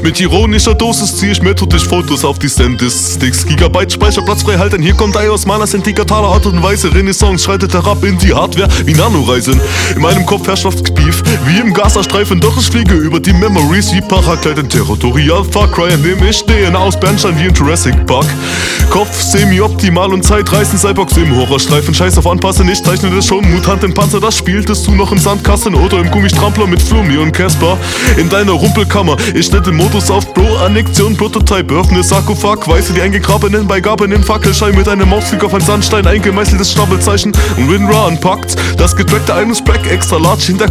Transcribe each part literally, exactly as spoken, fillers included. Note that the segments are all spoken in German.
Mit ironischer Dosis zieh ich methodisch Fotos auf die Sandisk-Sticks. Gigabyte Speicherplatz frei halten, hier kommt iOS Manas in digitaler Art und Weise. Renaissance schreitet herab in die Hardware wie Nanoreisen. In meinem Kopf Herrschaftsbeef, wie im Gazastreifen, doch ich fliege über die Memories wie Paraglide in Territorial Far Cry, in dem ich D N A aus Bernstein wie in Jurassic Park. Kopf semi-optimal und Zeitreisen, Cyborgs im Horrorstreifen. Scheiß auf Anpassen, ich zeichne das schon. Mutanten Panzer, das spieltest du noch im Sandkasten oder im Gummistrampler mit Flummi und Casper. In deiner Rumpelkammer, ich stelle den Modus auf Bro, Annexion, Prototype, öffne Sarkophag, weiße die eingegrabenen Beigabenen Fackelschein mit einem Mausklick auf ein Sandstein, eingemeißeltes Schnabelzeichen und WinRAR anpackt. Das getrackte Einungsbrack extra large hinter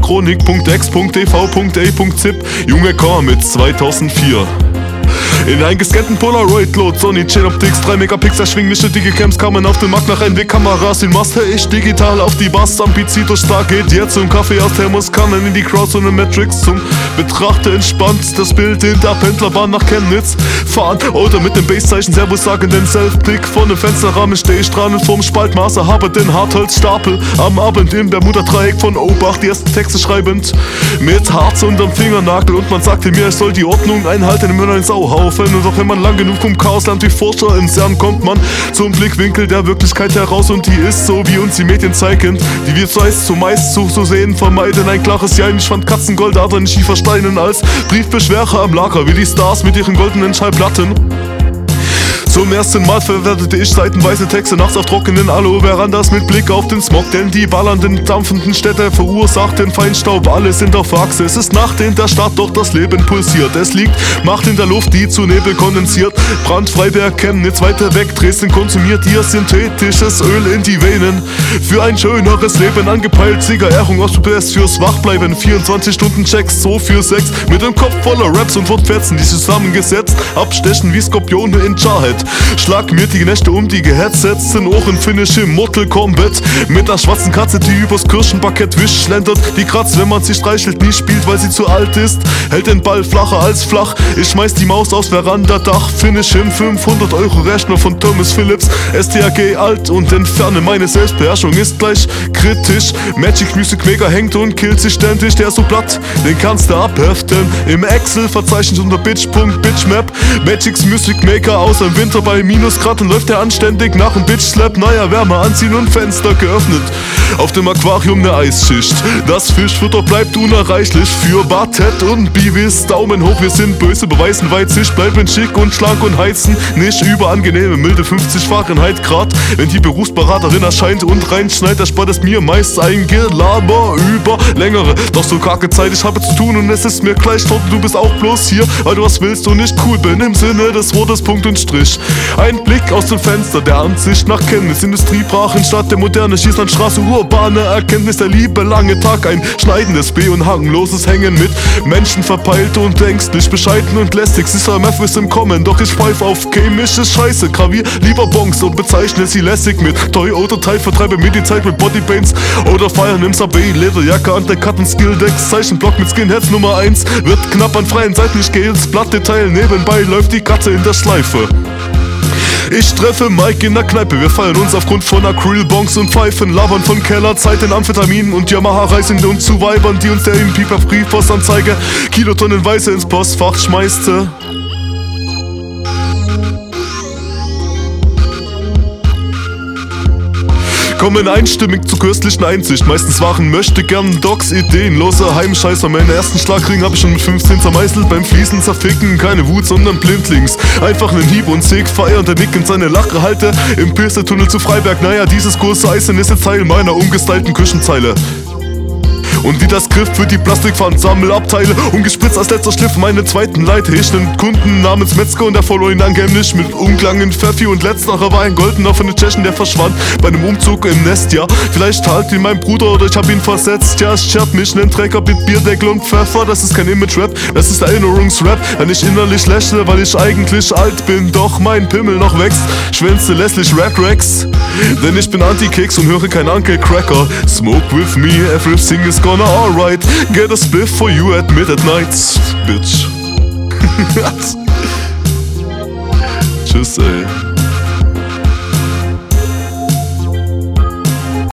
Chronik.ex.tv.a.zip. Junge Comics zweitausendvier. In einen gescannten Polaroid-Load, Sony Chain Optics, drei Megapixel, schwingliche Digicams kamen auf den Markt nach Einwegkameras. In Master ich digital auf die Bass, am P C durch Stargate, jetzt zum Kaffee aus Thermoskannen in die Crowds und in Matrix zum Betrachter entspannt. Das Bild in der Pendlerbahn nach Chemnitz fahren oder mit dem Basszeichen Servus sagenden Self-Blick von dem Fensterrahmen steh ich strahlend vorm Spaltmaßer, habe den Hartholzstapel am Abend im Bermuda-Dreieck von Obach die ersten Texte schreibend mit Harz unterm Fingernagel und man sagte mir, ich soll die Ordnung einhalten im neuen Sauhaufen. Und auch wenn man lang genug vom Chaos lernt wie Forscher in CERN, kommt man zum Blickwinkel der Wirklichkeit heraus und die ist so, wie uns die Medien zeigen, die wir zumeist, zumeist so, so sehen, vermeiden ein klares Ja. Ich fand Katzengoldadern in Schiefersteinen als Briefbeschwerer am Lager, wie die Stars mit ihren goldenen Schallplatten. Zum ersten Mal verwertete ich seitenweise Texte nachts auf trockenen Aloe-Verandas mit Blick auf den Smog, denn die ballernden, dampfenden Städte verursachten Feinstaub, alle sind auf Achse. Es ist Nacht in der Stadt, doch das Leben pulsiert. Es liegt Macht in der Luft, die zu Nebel kondensiert. Brand, Freiberg, Chemnitz, weiter weg, Dresden konsumiert ihr synthetisches Öl in die Venen. Für ein schöneres Leben angepeilt, Siegerehrung aus Best fürs Wachbleiben. vierundzwanzig Stunden Checks, so für Sex, mit dem Kopf voller Raps und Wortfetzen, die zusammengesetzt abstechen wie Skorpione in Jarhead. Schlag mir die Nächte um die geheadsetzten Ohren, finish im Mortal Kombat mit einer schwarzen Katze, die übers Kirschenparkett wischt, schlendert, die kratzt, wenn man sie streichelt, nie spielt, weil sie zu alt ist, hält den Ball flacher als flach, ich schmeiß die Maus aus Verandadach, finish im fünfhundert Euro Rechner von Thomas Phillips, S T A G alt und entferne, meine Selbstbeherrschung ist gleich kritisch, Magic Music Maker hängt und killt sich ständig, der ist so platt, den kannst du abheften, im Excel-Verzeichnis unter bitch.bitchmap, Magic's Music Maker außer im Winter bei Minusgrad und läuft er anständig nach dem Bitch-Slap. Naja, Wärme anziehen und Fenster geöffnet. Auf dem Aquarium ne Eisschicht. Das Fischfutter bleibt unerreichlich für Bartet und Bivis. Daumen hoch, wir sind böse, beweisen Weitsicht. Bleiben schick und schlank und heizen nicht über angenehme milde fünfzig Fahrenheit Grad. Wenn die Berufsberaterin erscheint und reinschneit, erspart es mir meist ein Gelaber über längere. Doch so karge Zeit, ich habe zu tun und es ist mir gleich tot. Du bist auch bloß hier, weil du was willst und nicht cool bin. Im Sinne des Wortes Punkt und Strich. Ein Blick aus dem Fenster der Ansicht nach Kenntnis. Industrie brach in Stadt der Moderne, Schießlandstraße, urbane Erkenntnis der Liebe, lange Tag, ein schneidendes B und hangloses Hängen mit Menschen verpeilt und ängstlich, bescheiden und lästig. Sister M F ist im Kommen, doch ich pfeif auf chemische Scheiße, gravier lieber Bonks und bezeichne sie lässig mit Toyota-Teil, vertreibe mir die Zeit mit Bodypaints oder feiern im Subway, Lederjacke an der Cutten Skilldex, Zeichenblock mit Skinheads Nummer eins, wird knapp an freien Seiten, ich geh ins Blattdetail, nebenbei läuft die Katze in der Schleife. Ich treffe Mike in der Kneipe, wir feiern uns aufgrund von Acrylbonks und Pfeifen, labern von Kellerzeit in Amphetaminen und Yamaha-Reisen und zu Weibern, die uns der im Pieper Briefpostanzeige kilotonnenweise ins Postfach schmeißte. Kommen einstimmig zu köstlichen Einsicht. Meistens waren möchte gern Docs ideenlose Heimscheißer. Meinen ersten Schlagring hab ich schon mit fünfzehn zermeißelt. Beim Fließen zerficken, keine Wut, sondern blindlings. Einfach nen Hieb und Sieg feiern, der nickend seine Lache halte. Im Pilstertunnel zu Freiberg, naja, dieses große Eisen ist jetzt Teil meiner umgestylten Küchenzeile. Und wie das Griff für die Plastikpfand-Sammelabteile, umgespritzt als letzter Schliff meine zweiten Leid hechten Kunden namens Metzger und der follow ihn angeblich mit Unklang in Pfeffi und letzterer war ein goldener von den Tschechen, der verschwand bei einem Umzug im Nest, ja. Vielleicht halt ihn mein Bruder oder ich hab ihn versetzt, ja. Es schert mich nen Träger mit Bierdeckel und Pfeffer, das ist kein Image-Rap, das ist Erinnerungsrap. Wenn ich innerlich lächle, weil ich eigentlich alt bin, doch mein Pimmel noch wächst, schwänze lässlich Rap-Racks. Denn ich bin Anti-Keks und höre kein Uncle Cracker. Smoke with me, everything is gonna alright. Get a spliff for you at midnight, bitch. Tschüss, ey.